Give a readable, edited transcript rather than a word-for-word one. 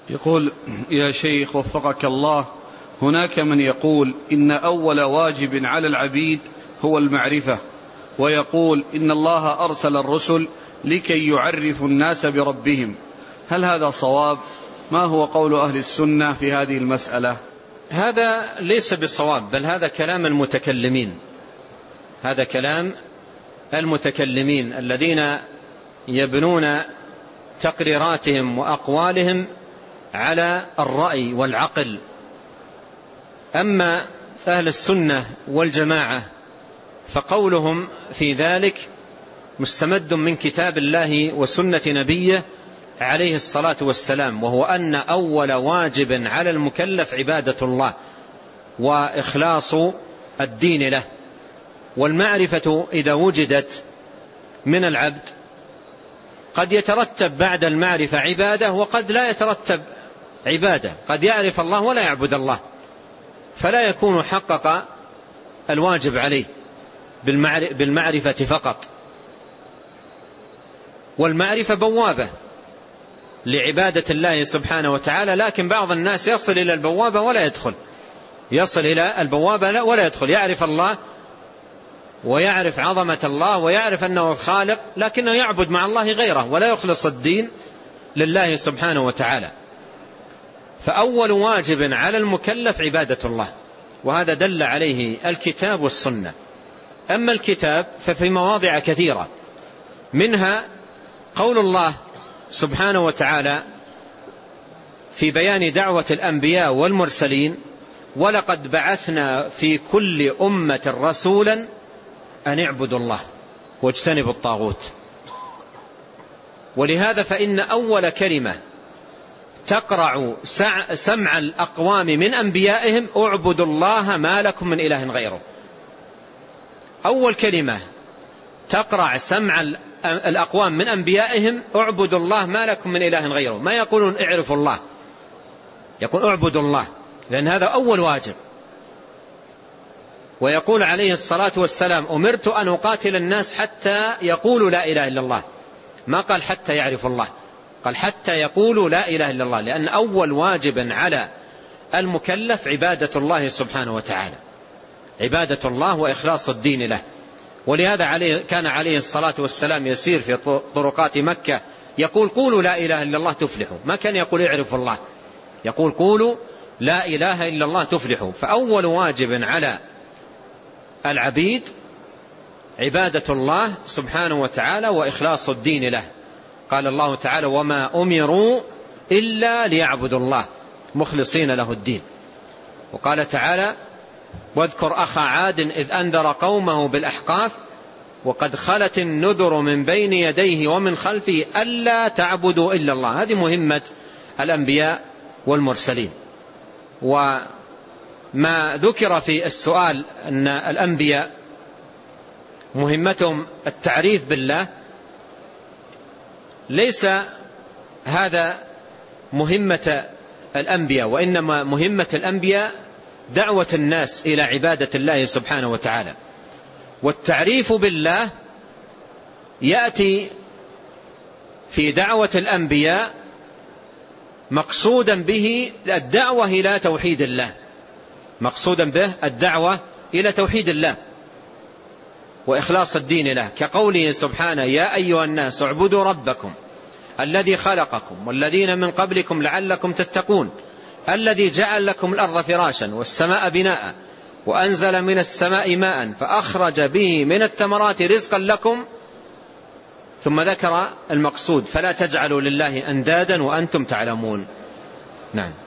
يقول: يا شيخ وفقك الله، هناك من يقول إن أول واجب على العبيد هو المعرفة، ويقول إن الله أرسل الرسل لكي يعرفوا الناس بربهم، هل هذا صواب؟ ما هو قول أهل السنة في هذه المسألة؟ هذا ليس بصواب، بل هذا كلام المتكلمين، هذا كلام المتكلمين الذين يبنون تقريراتهم وأقوالهم على الرأي والعقل. أما أهل السنة والجماعة فقولهم في ذلك مستمد من كتاب الله وسنة نبيه عليه الصلاة والسلام، وهو أن أول واجب على المكلف عبادة الله وإخلاص الدين له. والمعرفة إذا وجدت من العبد قد يترتب بعد المعرفة عبادة، وقد لا يترتب عبادة، قد يعرف الله ولا يعبد الله، فلا يكون حقق الواجب عليه بالمعرفة فقط. والمعرفة بوابة لعبادة الله سبحانه وتعالى، لكن بعض الناس يصل إلى البوابة ولا يدخل، يصل إلى البوابة ولا يدخل، يعرف الله ويعرف عظمة الله ويعرف أنه الخالق، لكنه يعبد مع الله غيره ولا يخلص الدين لله سبحانه وتعالى. فأول واجب على المكلف عبادة الله، وهذا دل عليه الكتاب والسنة. أما الكتاب ففي مواضع كثيرة، منها قول الله سبحانه وتعالى في بيان دعوة الأنبياء والمرسلين: ولقد بعثنا في كل أمة رسولا أن اعبدوا الله واجتنبوا الطاغوت. ولهذا فإن أول كلمة تقرع سمع الأقوام من أنبيائهم: اعبدوا الله ما لكم من إله غيره. أول كلمة تقرع سمع الأقوام من أنبيائهم: اعبدوا الله ما لكم من إله غيره. ما يقولون اعرفوا الله، يقول اعبدوا الله، لأن هذا أول واجب. ويقول عليه الصلاة والسلام: أمرت أن أقاتل الناس حتى يقولوا لا إله إلا الله. ما قال حتى يعرفوا الله، قال حتى يقولوا لا إله إلا الله، لأن أول واجب على المكلف عبادة الله سبحانه وتعالى، عبادة الله وإخلاص الدين له. ولهذا كان عليه الصلاة والسلام يسير في طرقات مكة يقول: قولوا لا إله إلا الله تفلحوا. ما كان يقول اعرفوا الله، يقول قولوا لا إله إلا الله تفلحوا. فأول واجب على العبيد عبادة الله سبحانه وتعالى وإخلاص الدين له. قال الله تعالى: وما أمروا إلا ليعبدوا الله مخلصين له الدين. وقال تعالى: واذكر أخا عاد إذ أنذر قومه بالأحقاف وقد خلت النذر من بين يديه ومن خلفه ألا تعبدوا إلا الله. هذه مهمة الأنبياء والمرسلين. وما ذكر في السؤال أن الأنبياء مهمتهم التعريف بالله، ليس هذا مهمة الأنبياء، وإنما مهمة الأنبياء دعوة الناس إلى عبادة الله سبحانه وتعالى. والتعريف بالله يأتي في دعوة الأنبياء مقصودا به الدعوة إلى توحيد الله، مقصودا به الدعوة إلى توحيد الله وإخلاص الدين له، كقوله سبحانه: يا أيها الناس اعبدوا ربكم الذي خلقكم والذين من قبلكم لعلكم تتقون الذي جعل لكم الأرض فراشا والسماء بناء وأنزل من السماء ماء فأخرج به من الثمرات رزقا لكم. ثم ذكر المقصود: فلا تجعلوا لله أندادا وأنتم تعلمون. نعم.